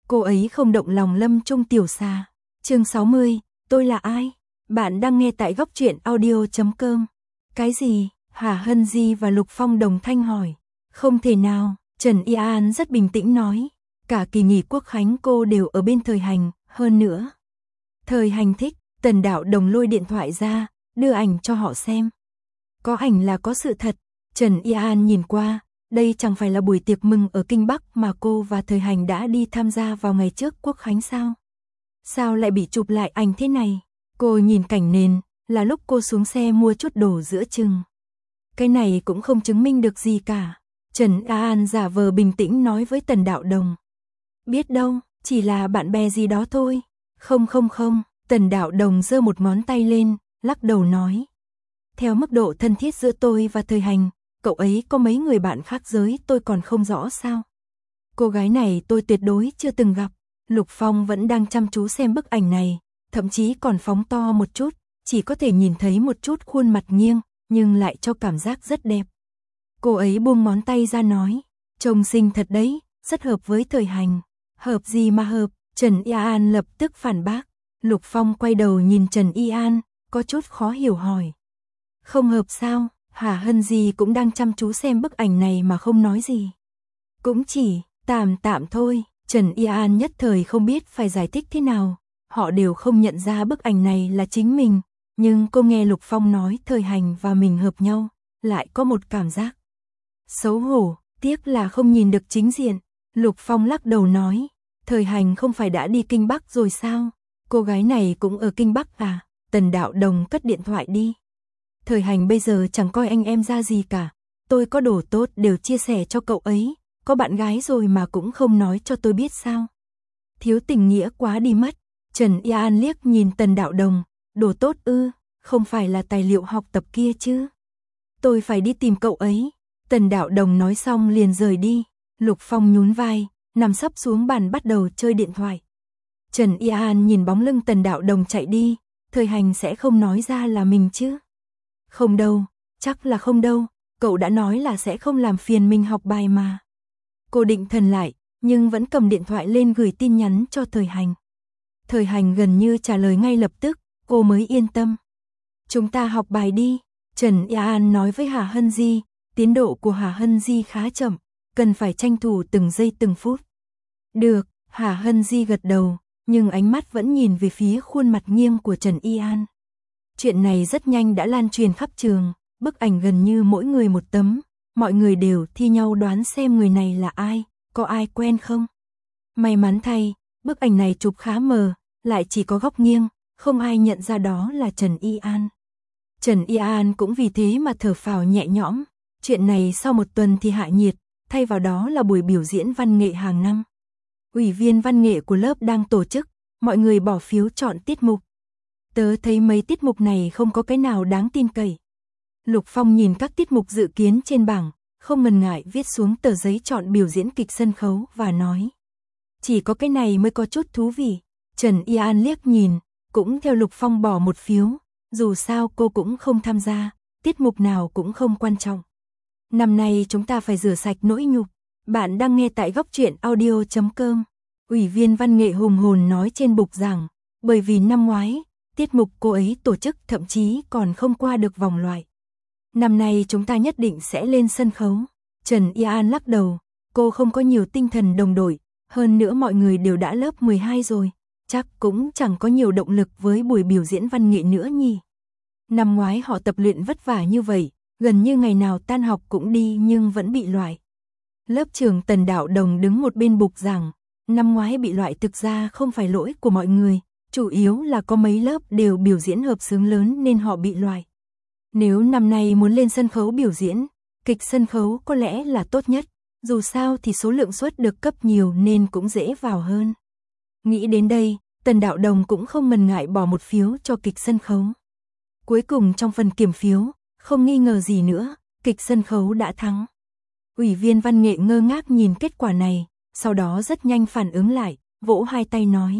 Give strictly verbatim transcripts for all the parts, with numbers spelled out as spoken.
Cô ấy không động lòng Lâm Trung Tiểu Xà. Chương sáu mươi, tôi là ai? Bạn đang nghe tại góc truyện audio chấm com. Cái gì? Hà Hân Di và Lục Phong đồng thanh hỏi. Không thể nào, Trần Y An rất bình tĩnh nói. Cả kỳ nghỉ Quốc khánh cô đều ở bên Thời Hành, hơn nữa. Thời Hành thích, Tần Đạo Đồng lôi điện thoại ra, đưa ảnh cho họ xem. Có ảnh là có sự thật. Trần Y An nhìn qua, đây chẳng phải là buổi tiệc mừng ở Kinh Bắc mà cô và Thời Hành đã đi tham gia vào ngày trước Quốc khánh sao? Sao lại bị chụp lại ảnh thế này? Cô nhìn cảnh nền, là lúc cô xuống xe mua chút đồ giữa chừng. Cái này cũng không chứng minh được gì cả. Trần Y An giả vờ bình tĩnh nói với Tần Đạo Đồng. Biết đâu, chỉ là bạn bè gì đó thôi. Không không không, Tần Đạo Đồng giơ một ngón tay lên, lắc đầu nói. Theo mức độ thân thiết giữa tôi và Thời Hành, cậu ấy có mấy người bạn khác giới tôi còn không rõ sao. Cô gái này tôi tuyệt đối chưa từng gặp. Lục Phong vẫn đang chăm chú xem bức ảnh này, thậm chí còn phóng to một chút, chỉ có thể nhìn thấy một chút khuôn mặt nghiêng, nhưng lại cho cảm giác rất đẹp. Cô ấy buông ngón tay ra nói, trông xinh thật đấy, rất hợp với Thời Hành. Hợp gì mà hợp? Trần Y An lập tức phản bác. Lục Phong quay đầu nhìn Trần Y An, có chút khó hiểu hỏi. Không hợp sao? Hà Hân Di cũng đang chăm chú xem bức ảnh này mà không nói gì. Cũng chỉ, tạm tạm thôi. Trần Y An nhất thời không biết phải giải thích thế nào. Họ đều không nhận ra bức ảnh này là chính mình. Nhưng cô nghe Lục Phong nói Thời Hành và mình hợp nhau, lại có một cảm giác xấu hổ, tiếc là không nhìn được chính diện. Lục Phong lắc đầu nói, Thời Hành không phải đã đi Kinh Bắc rồi sao? Cô gái này cũng ở Kinh Bắc à? Tần Đạo Đồng cất điện thoại đi. Thời Hành bây giờ chẳng coi anh em ra gì cả. Tôi có đồ tốt đều chia sẻ cho cậu ấy. Có bạn gái rồi mà cũng không nói cho tôi biết sao? Thiếu tình nghĩa quá đi mất. Trần Y An liếc nhìn Tần Đạo Đồng. Đồ tốt ư, không phải là tài liệu học tập kia chứ? Tôi phải đi tìm cậu ấy. Tần Đạo Đồng nói xong liền rời đi. Lục Phong nhún vai, nằm sấp xuống bàn bắt đầu chơi điện thoại. Trần Y An nhìn bóng lưng Tần Đạo Đồng chạy đi. Thời Hành sẽ không nói ra là mình chứ? Không đâu, chắc là không đâu. Cậu đã nói là sẽ không làm phiền mình học bài mà. Cô định thần lại, nhưng vẫn cầm điện thoại lên gửi tin nhắn cho Thời Hành. Thời Hành gần như trả lời ngay lập tức, cô mới yên tâm. Chúng ta học bài đi. Trần Y An nói với Hà Hân Di, tiến độ của Hà Hân Di khá chậm, cần phải tranh thủ từng giây từng phút. Được, Hà Hân Di gật đầu, nhưng ánh mắt vẫn nhìn về phía khuôn mặt nghiêng của Trần Y An. Chuyện này rất nhanh đã lan truyền khắp trường, bức ảnh gần như mỗi người một tấm, mọi người đều thi nhau đoán xem người này là ai, có ai quen không. May mắn thay, bức ảnh này chụp khá mờ, lại chỉ có góc nghiêng, không ai nhận ra đó là Trần Y An. Trần Y An cũng vì thế mà thở phào nhẹ nhõm, chuyện này sau một tuần thì hạ nhiệt, thay vào đó là buổi biểu diễn văn nghệ hàng năm. Ủy viên văn nghệ của lớp đang tổ chức, mọi người bỏ phiếu chọn tiết mục. Tớ thấy mấy tiết mục này không có cái nào đáng tin cậy. Lục Phong nhìn các tiết mục dự kiến trên bảng, không ngần ngại viết xuống tờ giấy chọn biểu diễn kịch sân khấu và nói. Chỉ có cái này mới có chút thú vị. Trần Y An liếc nhìn, cũng theo Lục Phong bỏ một phiếu, dù sao cô cũng không tham gia, tiết mục nào cũng không quan trọng. Năm nay chúng ta phải rửa sạch nỗi nhục. Bạn đang nghe tại góc truyện audio chấm com. Ủy viên văn nghệ hùng hồn nói trên bục giảng, bởi vì năm ngoái, tiết mục cô ấy tổ chức thậm chí còn không qua được vòng loại. Năm nay chúng ta nhất định sẽ lên sân khấu. Trần Y An lắc đầu, cô không có nhiều tinh thần đồng đội, hơn nữa mọi người đều đã lớp mười hai rồi, chắc cũng chẳng có nhiều động lực với buổi biểu diễn văn nghệ nữa nhỉ. Năm ngoái họ tập luyện vất vả như vậy, gần như ngày nào tan học cũng đi nhưng vẫn bị loại. Lớp trưởng Tần Đạo Đồng đứng một bên bục giảng, năm ngoái bị loại thực ra không phải lỗi của mọi người, chủ yếu là có mấy lớp đều biểu diễn hợp xướng lớn nên họ bị loại. Nếu năm nay muốn lên sân khấu biểu diễn, kịch sân khấu có lẽ là tốt nhất, dù sao thì số lượng suất được cấp nhiều nên cũng dễ vào hơn. Nghĩ đến đây, Tần Đạo Đồng cũng không ngần ngại bỏ một phiếu cho kịch sân khấu. Cuối cùng trong phần kiểm phiếu, không nghi ngờ gì nữa, kịch sân khấu đã thắng. Ủy viên văn nghệ ngơ ngác nhìn kết quả này, sau đó rất nhanh phản ứng lại, vỗ hai tay nói.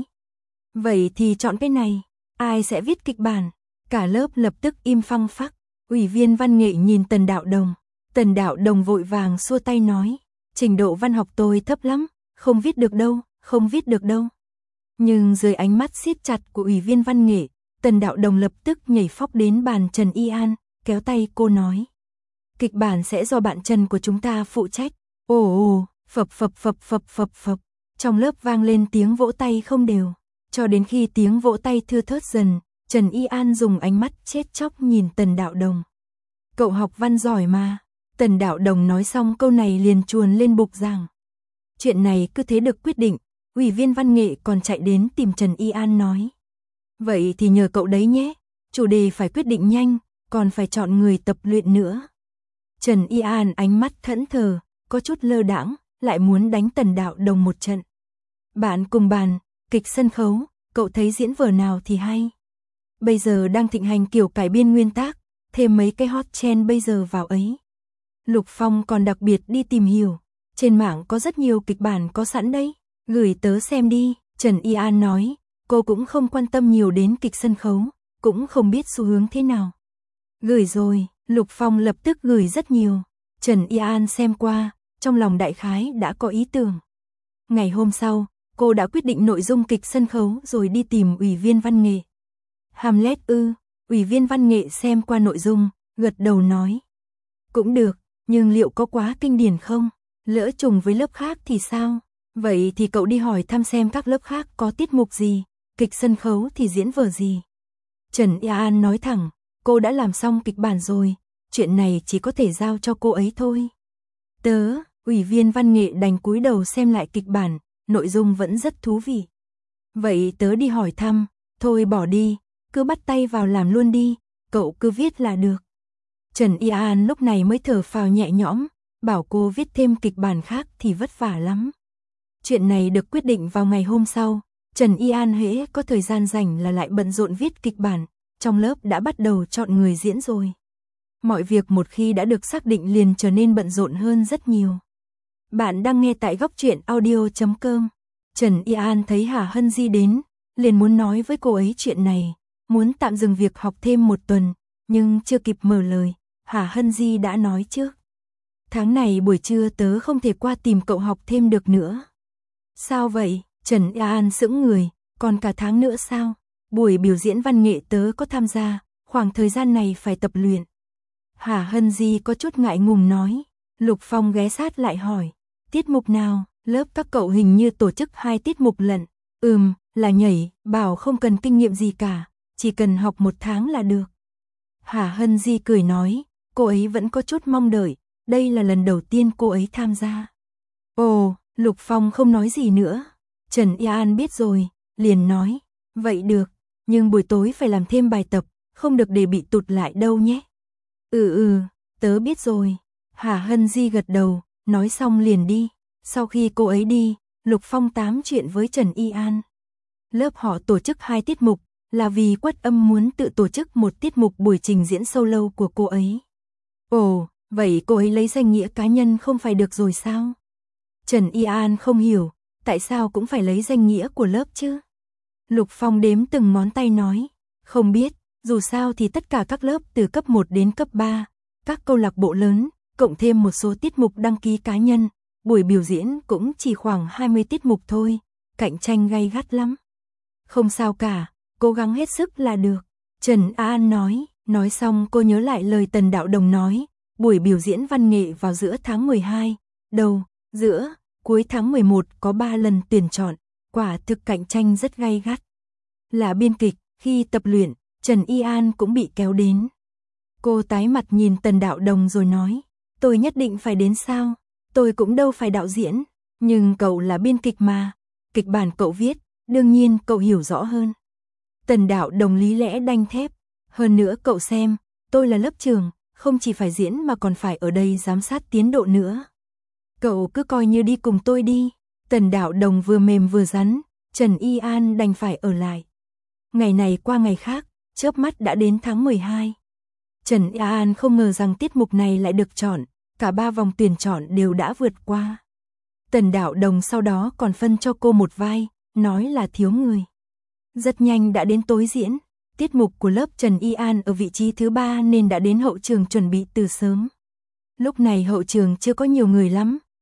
Vậy thì chọn cái này, ai sẽ viết kịch bản? Cả lớp lập tức im phăng phắc. Ủy viên văn nghệ nhìn Tần Đạo Đồng. Tần Đạo Đồng vội vàng xua tay nói, trình độ văn học tôi thấp lắm, không viết được đâu, không viết được đâu. Nhưng dưới ánh mắt siết chặt của ủy viên văn nghệ, Tần Đạo Đồng lập tức nhảy phóc đến bàn Trần Y An, kéo tay cô nói. Kịch bản sẽ do bạn Trần của chúng ta phụ trách. Ồ ồ, phập phập phập phập phập phập. Trong lớp vang lên tiếng vỗ tay không đều. Cho đến khi tiếng vỗ tay thưa thớt dần, Trần Y An dùng ánh mắt chết chóc nhìn Tần Đạo Đồng. Cậu học văn giỏi mà. Tần Đạo Đồng nói xong câu này liền chuồn lên bục giảng. Chuyện này cứ thế được quyết định, ủy viên văn nghệ còn chạy đến tìm Trần Y An nói. Vậy thì nhờ cậu đấy nhé, chủ đề phải quyết định nhanh, còn phải chọn người tập luyện nữa. Trần Y An ánh mắt thẫn thờ, có chút lơ đãng, lại muốn đánh Tần Đạo Đồng một trận. Bạn cùng bàn, kịch sân khấu, cậu thấy diễn vở nào thì hay. Bây giờ đang thịnh hành kiểu cải biên nguyên tác, thêm mấy cái hot trend bây giờ vào ấy. Lục Phong còn đặc biệt đi tìm hiểu, trên mạng có rất nhiều kịch bản có sẵn đấy, gửi tớ xem đi. Trần Y An nói, cô cũng không quan tâm nhiều đến kịch sân khấu, cũng không biết xu hướng thế nào. Gửi rồi, Lục Phong lập tức gửi rất nhiều. Trần Y An xem qua, trong lòng đại khái đã có ý tưởng. Ngày hôm sau, cô đã quyết định nội dung kịch sân khấu rồi đi tìm ủy viên văn nghệ. Hamlet ư? Ủy viên văn nghệ xem qua nội dung, gật đầu nói. Cũng được, nhưng liệu có quá kinh điển không? Lỡ trùng với lớp khác thì sao? Vậy thì cậu đi hỏi thăm xem các lớp khác có tiết mục gì, kịch sân khấu thì diễn vở gì. Trần Y An nói thẳng, cô đã làm xong kịch bản rồi, chuyện này chỉ có thể giao cho cô ấy thôi. Tớ, ủy viên văn nghệ đành cúi đầu xem lại kịch bản, nội dung vẫn rất thú vị. Vậy tớ đi hỏi thăm, thôi bỏ đi, cứ bắt tay vào làm luôn đi, cậu cứ viết là được. Trần Y An lúc này mới thở phào nhẹ nhõm, bảo cô viết thêm kịch bản khác thì vất vả lắm. Chuyện này được quyết định vào ngày hôm sau, Trần Y An hễ có thời gian rảnh là lại bận rộn viết kịch bản, trong lớp đã bắt đầu chọn người diễn rồi. Mọi việc một khi đã được xác định liền trở nên bận rộn hơn rất nhiều. Bạn đang nghe tại góc truyện audio chấm com. Trần Y An thấy Hà Hân Di đến, liền muốn nói với cô ấy chuyện này, muốn tạm dừng việc học thêm một tuần, nhưng chưa kịp mở lời, Hà Hân Di đã nói trước. Tháng này buổi trưa tớ không thể qua tìm cậu học thêm được nữa. Sao vậy? Trần Y An sững người, còn cả tháng nữa sao? Buổi biểu diễn văn nghệ tớ có tham gia, khoảng thời gian này phải tập luyện. Hà Hân Di có chút ngại ngùng nói. Lục Phong ghé sát lại hỏi, tiết mục nào? Lớp các cậu hình như tổ chức hai tiết mục lận. Ừm, là nhảy, bảo không cần kinh nghiệm gì cả, chỉ cần học một tháng là được. Hà Hân Di cười nói, cô ấy vẫn có chút mong đợi, đây là lần đầu tiên cô ấy tham gia. Ồ, Lục Phong không nói gì nữa. Trần Y An biết rồi, liền nói, vậy được, nhưng buổi tối phải làm thêm bài tập, không được để bị tụt lại đâu nhé. Ừ ừ, tớ biết rồi. Hà Hân Di gật đầu, nói xong liền đi. Sau khi cô ấy đi, Lục Phong tám chuyện với Trần Y An. Lớp họ tổ chức hai tiết mục, là vì Quất Âm muốn tự tổ chức một tiết mục buổi trình diễn solo của cô ấy. Ồ, vậy cô ấy lấy danh nghĩa cá nhân không phải được rồi sao? Trần Y An không hiểu, tại sao cũng phải lấy danh nghĩa của lớp chứ? Lục Phong đếm từng ngón tay nói, không biết, dù sao thì tất cả các lớp từ cấp một đến cấp ba, các câu lạc bộ lớn, cộng thêm một số tiết mục đăng ký cá nhân, buổi biểu diễn cũng chỉ khoảng hai mươi tiết mục thôi, cạnh tranh gay gắt lắm. Không sao cả, cố gắng hết sức là được. Trần An nói, nói xong cô nhớ lại lời Tần Đạo Đồng nói, buổi biểu diễn văn nghệ vào giữa tháng mười hai, đầu, giữa, cuối tháng mười một có ba lần tuyển chọn, quả thực cạnh tranh rất gay gắt. Là biên kịch, khi tập luyện, Trần Y An cũng bị kéo đến. Cô tái mặt nhìn Tần Đạo Đồng rồi nói, tôi nhất định phải đến sao, tôi cũng đâu phải đạo diễn, nhưng cậu là biên kịch mà, kịch bản cậu viết, đương nhiên cậu hiểu rõ hơn. Tần Đạo Đồng lý lẽ đanh thép, hơn nữa cậu xem, tôi là lớp trưởng, không chỉ phải diễn mà còn phải ở đây giám sát tiến độ nữa. Cậu cứ coi như đi cùng tôi đi. Tần Đạo Đồng vừa mềm vừa rắn, Trần Y An đành phải ở lại. Ngày này qua ngày khác, chớp mắt đã đến tháng mười hai. Trần Y An không ngờ rằng tiết mục này lại được chọn, cả ba vòng tuyển chọn đều đã vượt qua. Tần Đạo Đồng sau đó còn phân cho cô một vai, nói là thiếu người. Rất nhanh đã đến tối diễn, tiết mục của lớp Trần Y An ở vị trí thứ ba nên đã đến hậu trường chuẩn bị từ sớm. Lúc này hậu trường chưa có nhiều người lắm,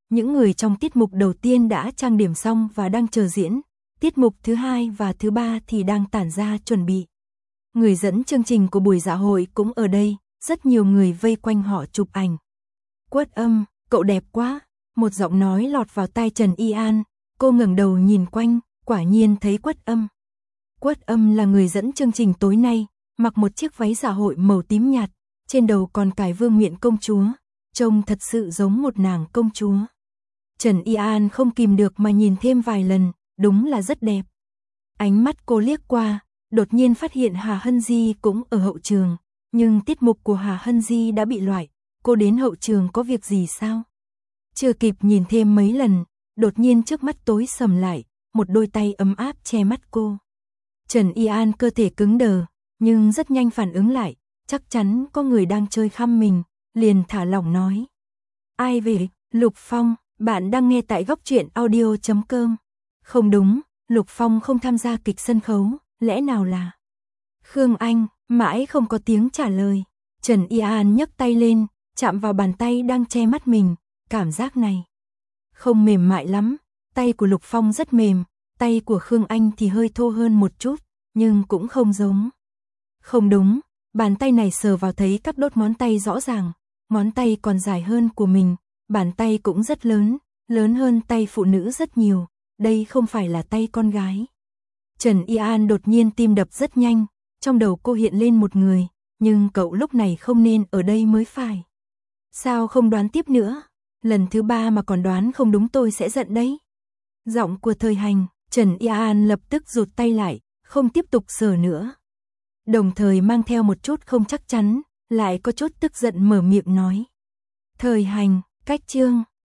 những người trong tiết mục đầu tiên đã trang điểm xong và đang chờ diễn, tiết mục thứ hai và thứ ba thì đang tản ra chuẩn bị. Người dẫn chương trình của buổi dạ hội cũng ở đây, rất nhiều người vây quanh họ chụp ảnh. Quất Âm, cậu đẹp quá, một giọng nói lọt vào tai Trần Y An, cô ngẩng đầu nhìn quanh, quả nhiên thấy Quất Âm. Quất Âm là người dẫn chương trình tối nay, mặc một chiếc váy dạ hội màu tím nhạt, trên đầu còn cài vương miện công chúa, trông thật sự giống một nàng công chúa. Trần Y An không kìm được mà nhìn thêm vài lần, đúng là rất đẹp. Ánh mắt cô liếc qua, đột nhiên phát hiện Hà Hân Di cũng ở hậu trường, nhưng tiết mục của Hà Hân Di đã bị loại, cô đến hậu trường có việc gì sao? Chưa kịp nhìn thêm mấy lần, đột nhiên trước mắt tối sầm lại, một đôi tay ấm áp che mắt cô. Trần Y An cơ thể cứng đờ, nhưng rất nhanh phản ứng lại, chắc chắn có người đang chơi khăm mình, liền thả lỏng nói. Ai về? Lục Phong, bạn đang nghe tại góc truyện audio chấm com. Không đúng, Lục Phong không tham gia kịch sân khấu, lẽ nào là... Khương Anh, mãi không có tiếng trả lời. Trần Y An nhấc tay lên, chạm vào bàn tay đang che mắt mình, cảm giác này không mềm mại lắm, tay của Lục Phong rất mềm, tay của Khương Anh thì hơi thô hơn một chút, nhưng cũng không giống. Không đúng, bàn tay này sờ vào thấy các đốt ngón tay rõ ràng, ngón tay còn dài hơn của mình, bàn tay cũng rất lớn, lớn hơn tay phụ nữ rất nhiều, đây không phải là tay con gái. Trần Y An đột nhiên tim đập rất nhanh, trong đầu cô hiện lên một người, nhưng cậu lúc này không nên ở đây mới phải. Sao không đoán tiếp nữa? Lần thứ ba mà còn đoán không đúng tôi sẽ giận đấy. Giọng của Thời Hành, Trần Y An lập tức rụt tay lại, không tiếp tục sờ nữa. Đồng thời mang theo một chút không chắc chắn, lại có chút tức giận mở miệng nói. Thời Hành, cách chương.